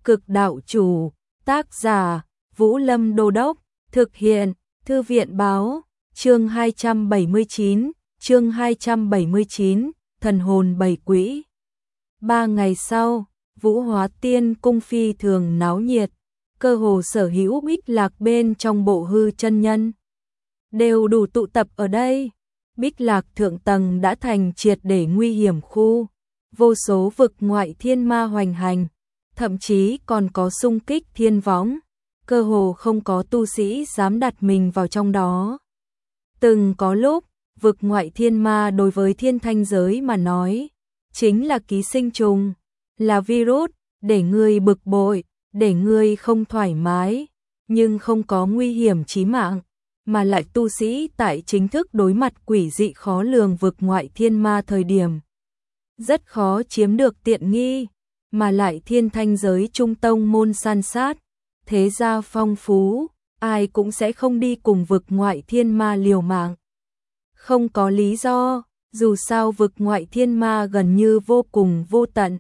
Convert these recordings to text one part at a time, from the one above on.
Cực đạo chủ, tác giả, Vũ Lâm Đô Đốc, thực hiện, Thư viện báo, chương 279, thần hồn bảy quỹ. 3 ngày sau, Vũ Hóa Tiên cung phi thường náo nhiệt, cơ hồ sở hữu Bích Lạc bên trong bộ hư chân nhân đều đủ tụ tập ở đây. Bích Lạc thượng tầng đã thành triệt để nguy hiểm khu, vô số vực ngoại thiên ma hoành hành, thậm chí còn có xung kích thiên võng, cơ hồ không có tu sĩ dám đặt mình vào trong đó. Từng có lúc, vực ngoại thiên ma đối với thiên thanh giới mà nói, chính là ký sinh trùng, là virus, để ngươi bực bội, để ngươi không thoải mái, nhưng không có nguy hiểm chí mạng, mà lại tu sĩ tại chính thức đối mặt quỷ dị khó lường vực ngoại thiên ma thời điểm. Rất khó chiếm được tiện nghi, mà lại thiên thanh giới trung tông môn san sát, thế gia phong phú, ai cũng sẽ không đi cùng vực ngoại thiên ma liều mạng. Không có lý do, dù sao vực ngoại thiên ma gần như vô cùng vô tận.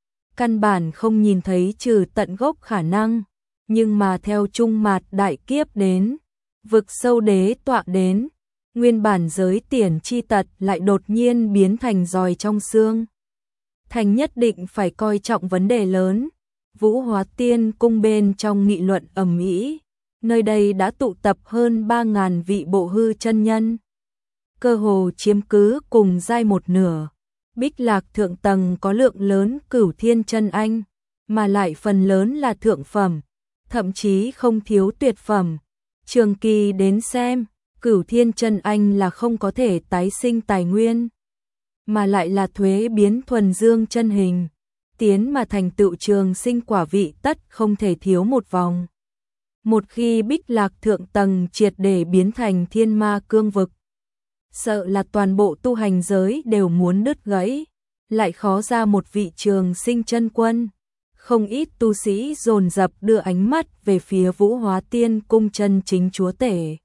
Căn bản không nhìn thấy trừ tận gốc khả năng, nhưng mà theo trung mạt đại kiếp đến, vực sâu đế tọa đến, nguyên bản giới tiền chi tật lại đột nhiên biến thành giòi trong xương. Thành nhất định phải coi trọng vấn đề lớn. Vũ Hóa Tiên cung bên trong nghị luận ầm ĩ, nơi đây đã tụ tập hơn 3.000 vị bộ hư chân nhân, cơ hồ chiếm cứ cùng giai một nửa. Bích Lạc thượng tầng có lượng lớn cửu thiên chân anh, mà lại phần lớn là thượng phẩm, thậm chí không thiếu tuyệt phẩm. Trường kỳ đến xem, cửu thiên chân anh là không có thể tái sinh tài nguyên, mà lại là thuế biến thuần dương chân hình, tiến mà thành tựu trường sinh quả vị tất không thể thiếu một vòng. Một khi Bích Lạc thượng tầng triệt để biến thành thiên ma cương vực, sợ là toàn bộ tu hành giới đều muốn đứt gãy, lại khó ra một vị trường sinh chân quân. Không ít tu sĩ dồn dập đưa ánh mắt về phía Vũ Hóa Tiên cung chân chính chúa tể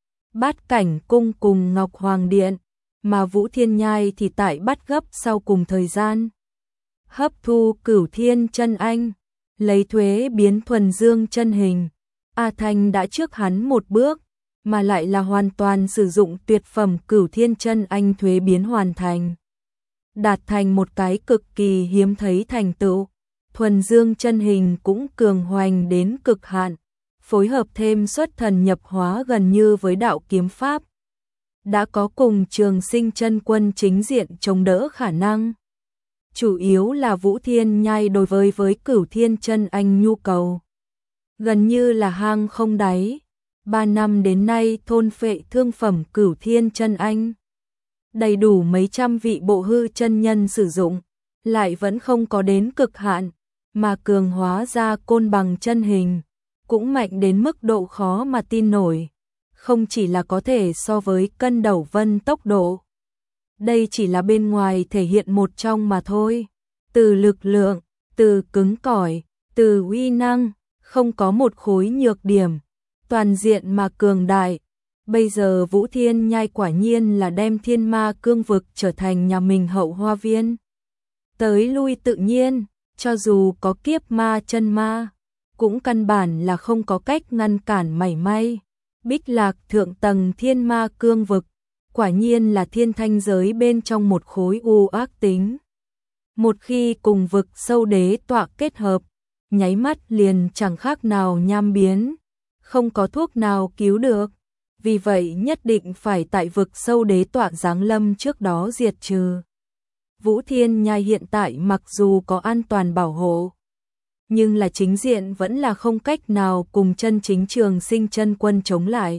Bát Cảnh cung cùng Ngọc Hoàng Điện, mà Vũ Thiên Nhai thì tại bắt gấp sau cùng thời gian hấp thu cửu thiên chân anh, lấy thuế biến thuần dương chân hình. A Thanh đã trước hắn một bước, mà lại là hoàn toàn sử dụng tuyệt phẩm cửu thiên chân anh thuế biến hoàn thành, đạt thành một cái cực kỳ hiếm thấy thành tựu. Thuần dương chân hình cũng cường hoành đến cực hạn, phối hợp thêm xuất thần nhập hóa gần như với đạo kiếm pháp, đã có cùng trường sinh chân quân chính diện chống đỡ khả năng. Chủ yếu là Vũ Thiên Nhai đối với cửu thiên chân anh nhu cầu gần như là hang không đáy. 3 năm đến nay thôn phệ thương phẩm cửu thiên chân anh, đầy đủ mấy trăm vị bộ hư chân nhân sử dụng, lại vẫn không có đến cực hạn, mà cường hóa ra côn bằng chân hình, cũng mạnh đến mức độ khó mà tin nổi, không chỉ là có thể so với cân đầu vân tốc độ. Đây chỉ là bên ngoài thể hiện một trong mà thôi, từ lực lượng, từ cứng cỏi, từ uy năng, không có một khối nhược điểm, toàn diện mà cường đại. Bây giờ Vũ Thiên Nhai quả nhiên là đem thiên ma cương vực trở thành nhà mình hậu hoa viên. Tới lui tự nhiên, cho dù có kiếp ma chân ma, cũng căn bản là không có cách ngăn cản mảy may. Bích Lạc thượng tầng thiên ma cương vực, quả nhiên là thiên thanh giới bên trong một khối u ác tính. Một khi cùng vực sâu đế tọa kết hợp, nháy mắt liền chẳng khác nào nham biến, không có thuốc nào cứu được. Vì vậy nhất định phải tại vực sâu đế tọa giáng lâm trước đó diệt trừ. Vũ Thiên Nhai hiện tại mặc dù có an toàn bảo hộ, nhưng là chính diện vẫn là không cách nào cùng chân chính trường sinh chân quân chống lại.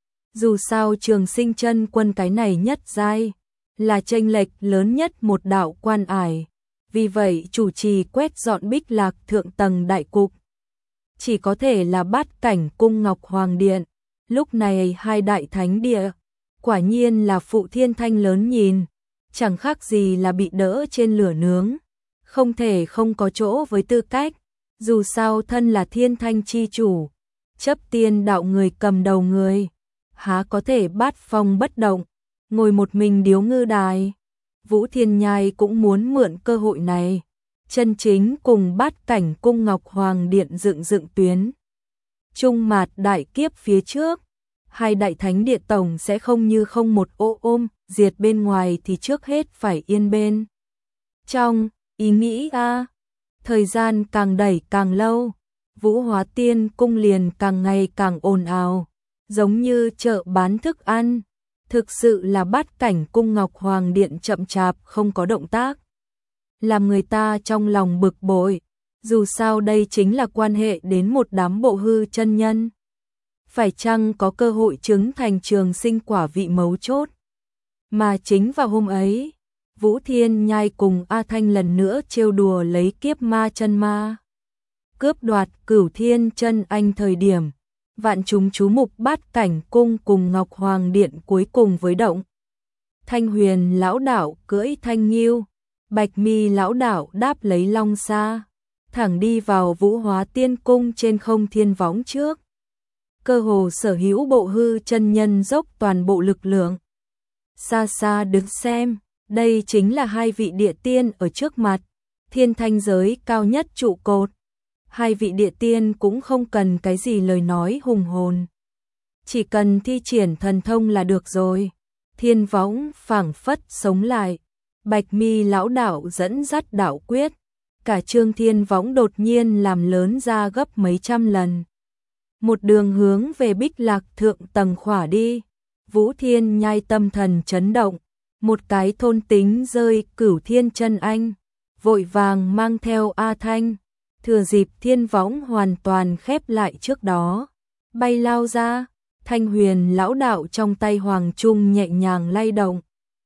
Dù sao trường sinh chân quân cái này nhất giai, là chênh lệch lớn nhất một đạo quan ải. Vì vậy chủ trì quét dọn Bích Lạc thượng tầng đại cục, chỉ có thể là Bát Cảnh cung Ngọc Hoàng Điện. Lúc này hai đại thánh địa, quả nhiên là phụ thiên thanh lớn nhìn, chẳng khác gì là bị đỡ trên lửa nướng, không thể không có chỗ với tư cách. Dù sao thân là thiên thanh chi chủ, chấp tiên đạo người cầm đầu người, há có thể bát phong bất động, ngồi một mình điếu ngư đài. Vũ Thiên Nhai cũng muốn mượn cơ hội này, chân chính cùng Bát Cảnh cung Ngọc Hoàng Điện dựng tuyến. Trung mạt đại kiếp phía trước, hai đại thánh địa tổng sẽ không như không một ôm, diệt bên ngoài thì trước hết phải yên bên. Trong, ý nghĩ thời gian càng đẩy càng lâu, Vũ Hóa Tiên cung liền càng ngày càng ồn ào, giống như chợ bán thức ăn. Thực sự là Bát Cảnh cung Ngọc Hoàng Điện chậm chạp không có động tác, làm người ta trong lòng bực bội. Dù sao đây chính là quan hệ đến một đám bộ hư chân nhân, phải chăng có cơ hội chứng thành trường sinh quả vị mấu chốt. Mà chính vào hôm ấy, Vũ Thiên Nhai cùng A Thanh lần nữa trêu đùa lấy kiếp ma chân ma, cướp đoạt Cửu Thiên Chân Anh thời điểm, vạn chúng chú mục Bát Cảnh cung cùng Ngọc Hoàng Điện cuối cùng với động. Thanh Huyền lão đạo cưỡi thanh nghiêu, Bạch Mi lão đạo đáp lấy long xa, thẳng đi vào Vũ Hóa Tiên cung trên không thiên võng trước. Cơ hồ sở hữu bộ hư chân nhân dốc toàn bộ lực lượng. Xa xa đứng xem, đây chính là hai vị địa tiên ở trước mặt, thiên thanh giới cao nhất trụ cột. Hai vị địa tiên cũng không cần cái gì lời nói hùng hồn, chỉ cần thi triển thần thông là được rồi. Thiên võng phảng phất sống lại, Bạch Mi lão đạo dẫn dắt đạo quyết, cả trương thiên võng đột nhiên làm lớn ra gấp mấy trăm lần. Một đường hướng về Bích Lạc thượng tầng khỏa đi. Vũ Thiên Nhai tâm thần chấn động, một cái thôn tính rơi Cửu Thiên Chân Anh, vội vàng mang theo A Thanh, thừa dịp thiên võng hoàn toàn khép lại trước đó, bay lao ra. Thanh Huyền lão đạo trong tay hoàng trung nhẹ nhàng lay động,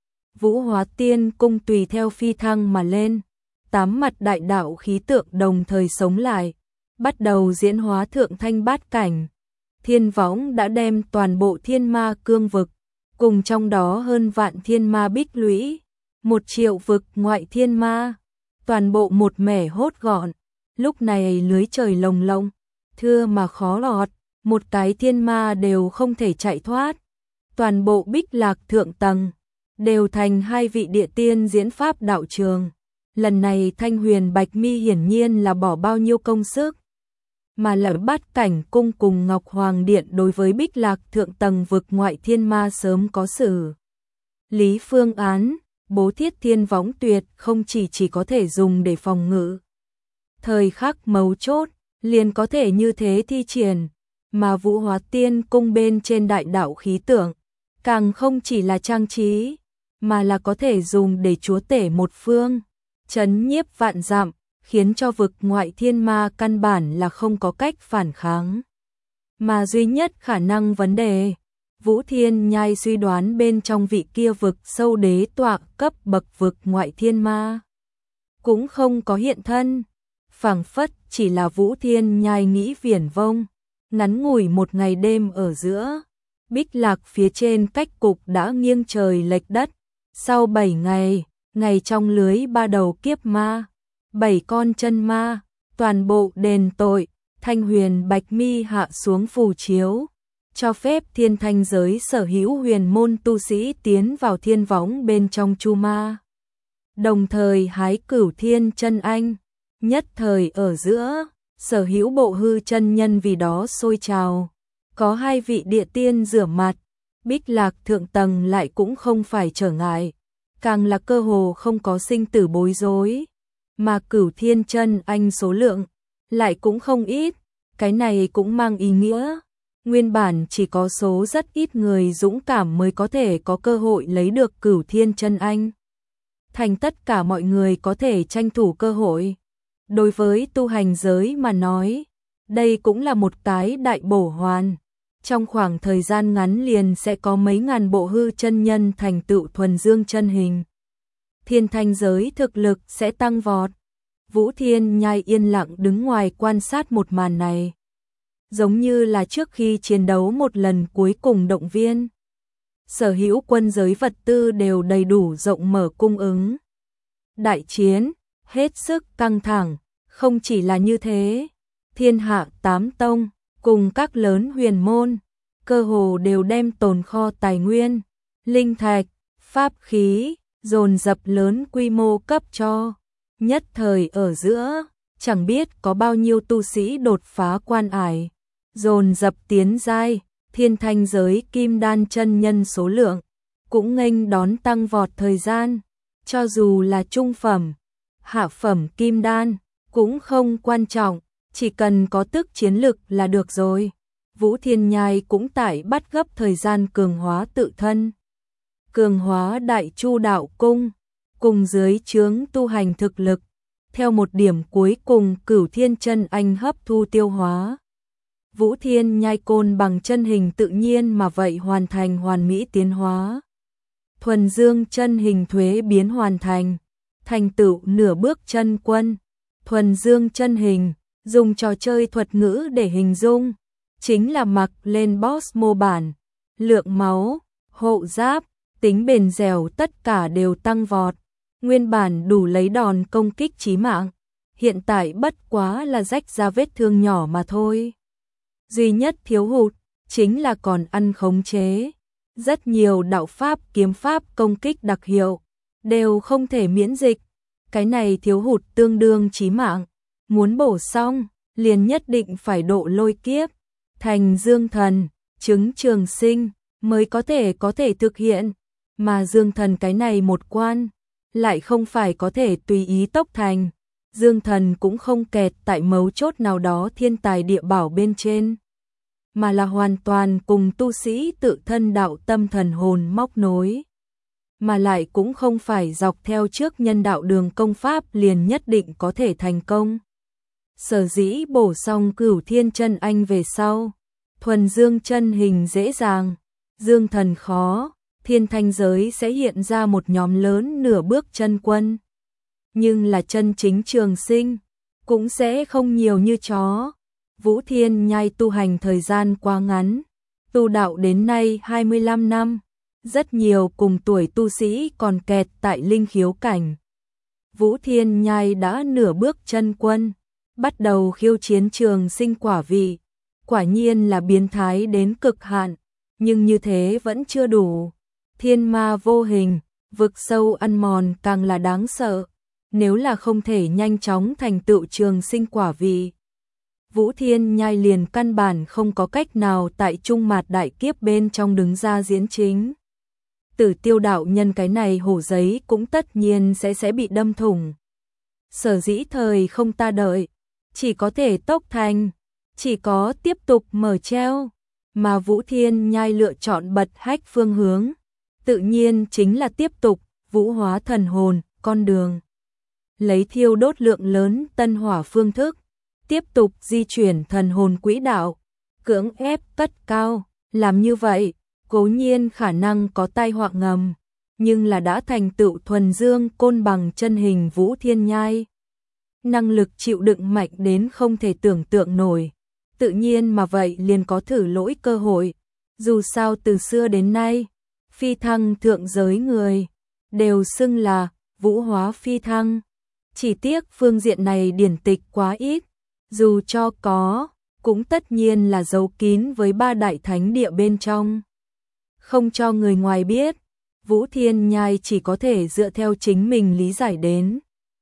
Vũ Hóa Tiên cung tùy theo phi thăng mà lên, tám mặt đại đạo khí tượng đồng thời sống lại, bắt đầu diễn hóa thượng thanh bát cảnh. Thiên võng đã đem toàn bộ thiên ma cương vực, cùng trong đó hơn vạn thiên ma bích lũy, 1 triệu vực ngoại thiên ma, toàn bộ một mẻ hốt gọn. Lúc này lưới trời lồng lộng, thưa mà khó lọt, một cái thiên ma đều không thể chạy thoát. Toàn bộ Bích Lạc thượng tầng đều thành hai vị địa tiên diễn pháp đạo trường. Lần này Thanh Huyền Bạch Mi hiển nhiên là bỏ bao nhiêu công sức, mà là Bát Cảnh cung cùng Ngọc Hoàng Điện đối với Bích Lạc thượng tầng vực ngoại thiên ma sớm có xử lý phương án, bố thiết thiên võng tuyệt không chỉ có thể dùng để phòng ngự. Thời khắc mấu chốt, liền có thể như thế thi triển, mà Vũ Hóa Tiên cung bên trên đại đạo khí tượng, càng không chỉ là trang trí, mà là có thể dùng để chúa tể một phương, trấn nhiếp vạn dặm, khiến cho vực ngoại thiên ma căn bản là không có cách phản kháng. Mà duy nhất khả năng vấn đề, Vũ Thiên Nhai suy đoán bên trong vị kia vực sâu đế tọa cấp bậc vực ngoại thiên ma, cũng không có hiện thân, phảng phất chỉ là Vũ Thiên Nhai nghĩ viển vông. Ngắn ngủi một ngày đêm ở giữa, Bích Lạc phía trên cách cục đã nghiêng trời lệch đất. Sau 7 ngày, ngày trong lưới 3 đầu kiếp ma, 7 con chân ma, toàn bộ đền tội. Thanh Huyền Bạch Mi hạ xuống phù chiếu, cho phép thiên thanh giới sở hữu huyền môn tu sĩ tiến vào thiên võng bên trong chu ma, đồng thời hái Cửu Thiên Chân Anh. Nhất thời ở giữa, sở hữu bộ hư chân nhân vì đó sôi trào, có hai vị địa tiên rửa mặt, Bích Lạc thượng tầng lại cũng không phải trở ngại, càng là cơ hồ không có sinh tử bối rối, mà Cửu Thiên Chân Anh số lượng lại cũng không ít. Cái này cũng mang ý nghĩa, nguyên bản chỉ có số rất ít người dũng cảm mới có thể có cơ hội lấy được Cửu Thiên Chân Anh, thành tất cả mọi người có thể tranh thủ cơ hội. Đối với tu hành giới mà nói, đây cũng là một cái đại bổ hoàn. Trong khoảng thời gian ngắn liền sẽ có mấy ngàn bộ hư chân nhân thành tựu thuần dương chân hình. Thiên thanh giới thực lực sẽ tăng vọt. Vũ Thiên Nhai yên lặng đứng ngoài quan sát một màn này, giống như là trước khi chiến đấu một lần cuối cùng động viên. Sở hữu quân giới vật tư đều đầy đủ rộng mở cung ứng. Đại chiến hết sức căng thẳng, không chỉ là như thế, thiên hạ 8 tông cùng các lớn huyền môn cơ hồ đều đem tồn kho tài nguyên, linh thạch, pháp khí dồn dập lớn quy mô cấp cho. Nhất thời ở giữa, chẳng biết có bao nhiêu tu sĩ đột phá quan ải, dồn dập tiến giai, thiên thanh giới kim đan chân nhân số lượng cũng nghênh đón tăng vọt thời gian, cho dù là trung phẩm, hạ phẩm kim đan cũng không quan trọng, chỉ cần có tức chiến lực là được rồi. Vũ Thiên Nhai cũng tại bắt gấp thời gian cường hóa tự thân, cường hóa Đại Chu đạo cung, cùng dưới chướng tu hành thực lực, theo một điểm cuối cùng Cửu Thiên Chân Anh hấp thu tiêu hóa. Vũ Thiên Nhai côn bằng chân hình tự nhiên mà vậy hoàn thành hoàn mỹ tiến hóa. Thuần Dương chân hình thuế biến hoàn thành tựu nửa bước chân quân. Thuần Dương chân hình, dùng trò chơi thuật ngữ để hình dung, chính là mặc lên boss mô bản, lượng máu, hộ giáp, tính bền dẻo tất cả đều tăng vọt. Nguyên bản đủ lấy đòn công kích chí mạng, hiện tại bất quá là rách ra vết thương nhỏ mà thôi. Duy nhất thiếu hụt chính là còn ăn khống chế. Rất nhiều đạo pháp, kiếm pháp công kích đặc hiệu đều không thể miễn dịch. Cái này thiếu hụt tương đương chí mạng. Muốn bổ xong, liền nhất định phải độ lôi kiếp, thành dương thần, chứng trường sinh mới có thể thực hiện. Mà dương thần cái này một quan, lại không phải có thể tùy ý tốc thành. Dương thần cũng không kẹt tại mấu chốt nào đó thiên tài địa bảo bên trên, mà là hoàn toàn cùng tu sĩ tự thân đạo tâm thần hồn móc nối, mà lại cũng không phải dọc theo trước nhân đạo đường công pháp liền nhất định có thể thành công. Sở dĩ bổ xong Cửu Thiên Chân Anh về sau, thuần dương chân hình dễ dàng, dương thần khó, thiên thanh giới sẽ hiện ra một nhóm lớn nửa bước chân quân. Nhưng là chân chính trường sinh, cũng sẽ không nhiều như chó. Vũ Thiên Nhai tu hành thời gian quá ngắn, tu đạo đến nay 25 năm, rất nhiều cùng tuổi tu sĩ còn kẹt tại linh khiếu cảnh. Vũ Thiên Nhai đã nửa bước chân quân, bắt đầu khiêu chiến trường sinh quả vị, quả nhiên là biến thái đến cực hạn, nhưng như thế vẫn chưa đủ. Thiên ma vô hình, vực sâu ăn mòn càng là đáng sợ, nếu là không thể nhanh chóng thành tựu trường sinh quả vị, Vũ Thiên Nhai liền căn bản không có cách nào tại trung mạt đại kiếp bên trong đứng ra diễn chính. Tử Tiêu đạo nhân cái này hổ giấy cũng tất nhiên sẽ bị đâm thủng. Sở dĩ thời không ta đợi, chỉ có thể tốc thành, chỉ có tiếp tục mở treo, mà Vũ Thiên Nhai lựa chọn bật hách phương hướng, tự nhiên chính là tiếp tục vũ hóa thần hồn, con đường. Lấy thiêu đốt lượng lớn tân hỏa phương thức, tiếp tục di chuyển thần hồn quỹ đạo, cưỡng ép cất cao, làm như vậy, cố nhiên khả năng có tai họa ngầm, nhưng là đã thành tựu thuần dương côn bằng chân hình Vũ Thiên Nhai. Năng lực chịu đựng mạnh đến không thể tưởng tượng nổi, tự nhiên mà vậy liền có thử lỗi cơ hội. Dù sao từ xưa đến nay, phi thăng thượng giới người đều xưng là vũ hóa phi thăng, chỉ tiếc phương diện này điển tịch quá ít, dù cho có, cũng tất nhiên là giấu kín với ba đại thánh địa bên trong, không cho người ngoài biết. Vũ Thiên Nhai chỉ có thể dựa theo chính mình lý giải đến,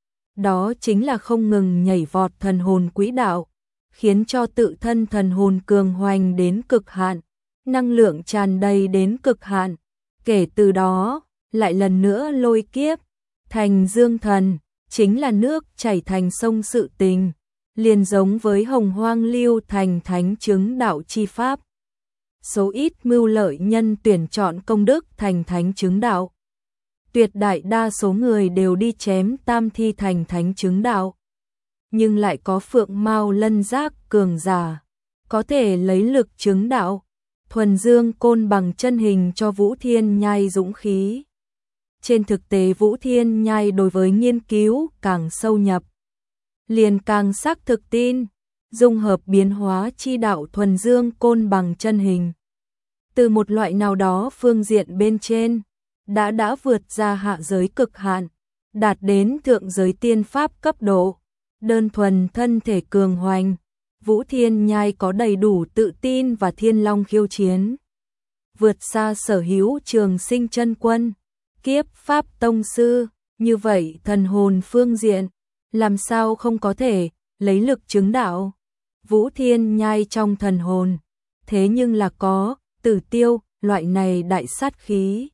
đó chính là không ngừng nhảy vọt thần hồn quỹ đạo, khiến cho tự thân thần hồn cường hoành đến cực hạn, năng lượng tràn đầy đến cực hạn. Kể từ đó, lại lần nữa lôi kiếp, thành dương thần, chính là nước chảy thành sông sự tình, liền giống với hồng hoang lưu thành thánh chứng đạo chi pháp. Số ít mưu lợi nhân tuyển chọn công đức thành thánh chứng đạo. Tuyệt đại đa số người đều đi chém tam thi thành thánh chứng đạo. Nhưng lại có phượng mao lân giác cường giả, có thể lấy lực chứng đạo. Thuần dương côn bằng chân hình cho Vũ Thiên Nhai dũng khí. Trên thực tế Vũ Thiên Nhai đối với nghiên cứu càng sâu nhập, liền càng xác thực tin, dung hợp biến hóa chi đạo thuần dương côn bằng chân hình. Từ một loại nào đó phương diện bên trên, đã vượt ra hạ giới cực hạn, đạt đến thượng giới tiên pháp cấp độ, đơn thuần thân thể cường hoành. Vũ Thiên Nhai có đầy đủ tự tin và thiên long khiêu chiến, vượt xa sở hữu trường sinh chân quân, kiếp pháp tông sư. Như vậy thần hồn phương diện, làm sao không có thể lấy lực chứng đạo. Vũ Thiên Nhai trong thần hồn, thế nhưng là có Tử Tiêu, loại này đại sát khí.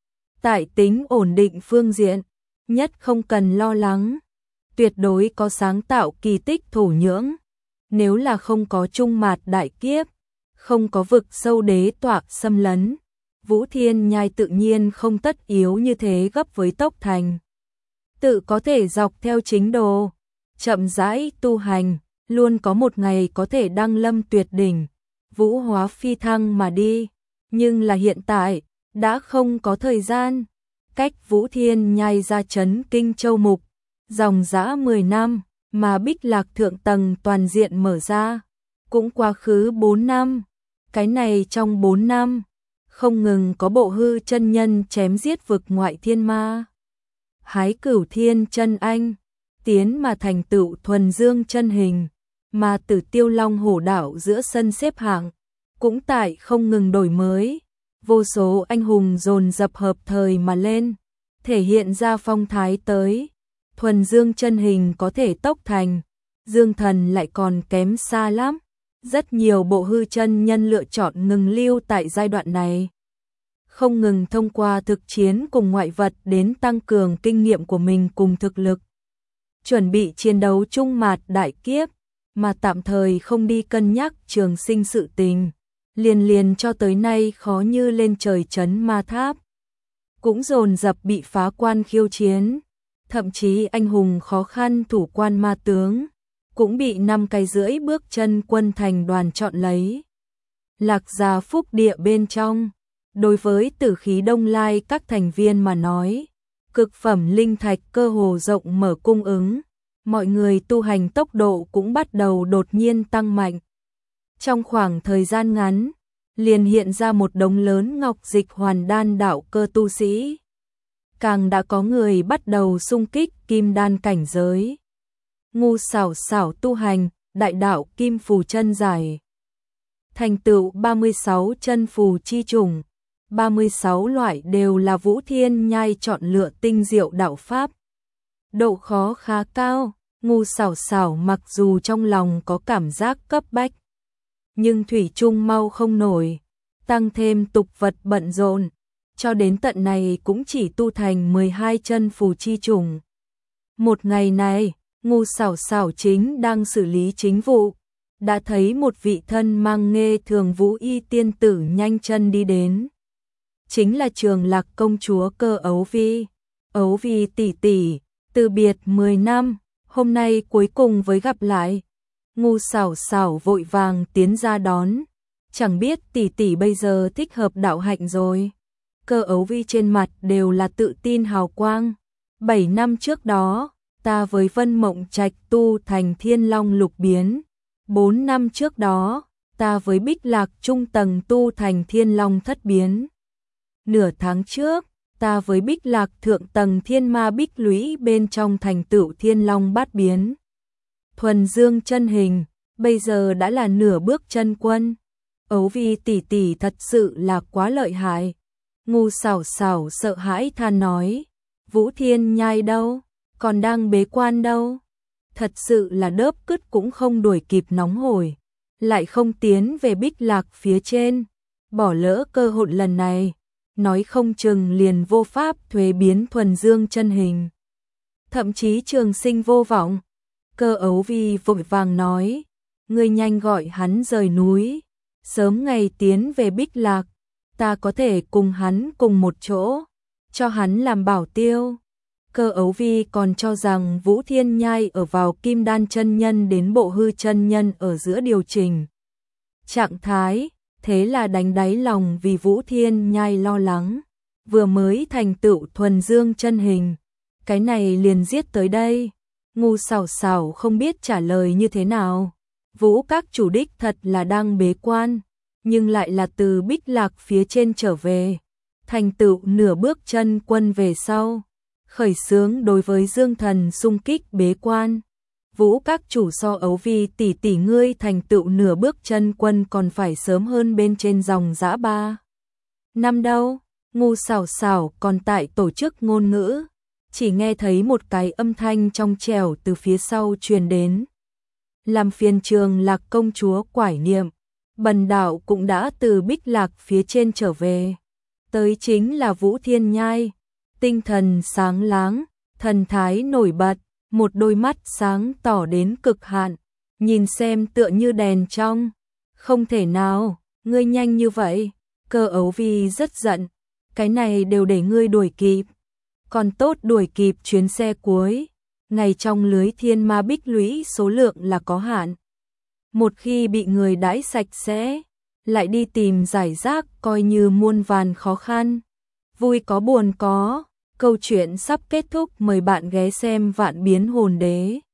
Tại tính ổn định phương diện, nhất không cần lo lắng, tuyệt đối có sáng tạo kỳ tích thổ nhưỡng. Nếu là không có trung mạt đại kiếp, không có vực sâu đế tọa xâm lấn, Vũ Thiên Nhai tự nhiên không tất yếu như thế gấp với tốc thành. Tự có thể dọc theo chính đồ, chậm rãi tu hành, luôn có một ngày có thể đăng lâm tuyệt đỉnh, vũ hóa phi thăng mà đi. Nhưng là hiện tại, đã không có thời gian. Cách Vũ Thiên Nhai ra trấn Kinh Châu Mục, dòng dã 10 năm, mà Bích Lạc thượng tầng toàn diện mở ra, cũng quá khứ 4 năm. Cái này trong 4 năm, không ngừng có bộ hư chân nhân chém giết vực ngoại thiên ma, hái cửu thiên chân anh, tiến mà thành tựu thuần dương chân hình, mà Tử Tiêu Long Hổ Đạo giữa sân xếp hạng, cũng tại không ngừng đổi mới. Vô số anh hùng dồn dập hợp thời mà lên, thể hiện ra phong thái tới. Thuần dương chân hình có thể tốc thành, dương thần lại còn kém xa lắm. Rất nhiều bộ hư chân nhân lựa chọn ngừng lưu tại giai đoạn này. Không ngừng thông qua thực chiến cùng ngoại vật đến tăng cường kinh nghiệm của mình cùng thực lực. Chuẩn bị chiến đấu trung mạt đại kiếp, mà tạm thời không đi cân nhắc trường sinh sự tình. Liền cho tới nay khó như lên trời trấn ma tháp. Cũng dồn dập bị phá quan khiêu chiến. Thậm chí anh hùng khó khăn thủ quan ma tướng, cũng bị 5 cái rưỡi bước chân quân thành đoàn chọn lấy. Lạc Gia phúc địa bên trong, đối với Tử Khí Đông Lai các thành viên mà nói, cực phẩm linh thạch cơ hồ rộng mở cung ứng, mọi người tu hành tốc độ cũng bắt đầu đột nhiên tăng mạnh. Trong khoảng thời gian ngắn, liền hiện ra một đống lớn ngọc dịch hoàn đan đạo cơ tu sĩ. Càng đã có người bắt đầu xung kích kim đan cảnh giới. Ngu xảo xảo tu hành, đại đạo kim phù chân giải. Thành tựu 36 chân phù chi trùng, 36 loại đều là Vũ Thiên Nhai chọn lựa tinh diệu đạo pháp. Độ khó khá cao, ngu xảo xảo mặc dù trong lòng có cảm giác cấp bách, nhưng thủy chung mau không nổi, tăng thêm tục vật bận rộn, cho đến tận này cũng chỉ tu thành 12 chân phù chi trùng. Một ngày này, ngu xảo xảo chính đang xử lý chính vụ, đã thấy một vị thân mang nghê thường vũ y tiên tử nhanh chân đi đến. Chính là Trường Lạc công chúa Cơ Ấu Vi. Ấu Vi tỷ tỷ, từ biệt 10 năm, hôm nay cuối cùng với gặp lại. Ngu xảo xảo vội vàng tiến ra đón, chẳng biết tỷ tỷ bây giờ thích hợp đạo hạnh rồi. Cơ Ấu Vi trên mặt đều là tự tin hào quang. 7 năm trước đó, ta với Vân Mộng Trạch tu thành Thiên Long lục biến. 4 năm trước đó, ta với Bích Lạc trung tầng tu thành Thiên Long thất biến. Nửa tháng trước, ta với Bích Lạc thượng tầng Thiên Ma Bích Lũy bên trong thành tựu Thiên Long bát biến. Thuần dương chân hình, bây giờ đã là nửa bước chân quân. Ấu Vi tỷ tỷ thật sự là quá lợi hại. Ngu xảo xảo sợ hãi than nói, Vũ Thiên Nhai đâu, còn đang bế quan đâu. Thật sự là đớp cứt cũng không đuổi kịp nóng hổi, lại không tiến về Bích Lạc phía trên, bỏ lỡ cơ hội lần này, nói không chừng liền vô pháp thuế biến thuần dương chân hình. Thậm chí trường sinh vô vọng. Cơ Ấu Vi vội vàng nói, ngươi nhanh gọi hắn rời núi, sớm ngày tiến về Bích Lạc, ta có thể cùng hắn cùng một chỗ, cho hắn làm bảo tiêu. Cơ Ấu Vi còn cho rằng Vũ Thiên Nhai ở vào kim đan chân nhân đến bộ hư chân nhân ở giữa điều chỉnh trạng thái, thế là đánh đáy lòng vì Vũ Thiên Nhai lo lắng, vừa mới thành tựu thuần dương chân hình, cái này liền giết tới đây. Ngu xảo xảo không biết trả lời như thế nào. Vũ các chủ đích thật là đang bế quan, nhưng lại là từ Bích Lạc phía trên trở về, thành tựu nửa bước chân quân về sau, khởi xướng đối với Dương Thần xung kích bế quan. Vũ các chủ so Ấu Vi tỷ tỷ ngươi thành tựu nửa bước chân quân còn phải sớm hơn bên trên dòng dã 3 năm đâu. Ngu xảo xảo còn tại tổ chức ngôn ngữ, chỉ nghe thấy một cái âm thanh trong trẻo từ phía sau truyền đến. Làm phiền Trường Lạc công chúa quải niệm, bần đạo cũng đã từ Bích Lạc phía trên trở về. Tới chính là Vũ Thiên Nhai, tinh thần sáng láng, thần thái nổi bật, một đôi mắt sáng tỏ đến cực hạn, nhìn xem tựa như đèn trong. Không thể nào, ngươi nhanh như vậy. Cơ Ấu Vi rất giận, cái này đều để ngươi đuổi kịp. Còn tốt đuổi kịp chuyến xe cuối, ngày trong lưới thiên ma bích lũy số lượng là có hạn. Một khi bị người đãi sạch sẽ, lại đi tìm giải rác coi như muôn vàn khó khăn. Vui có buồn có, câu chuyện sắp kết thúc, mời bạn ghé xem Vạn Biến Hồn Đế.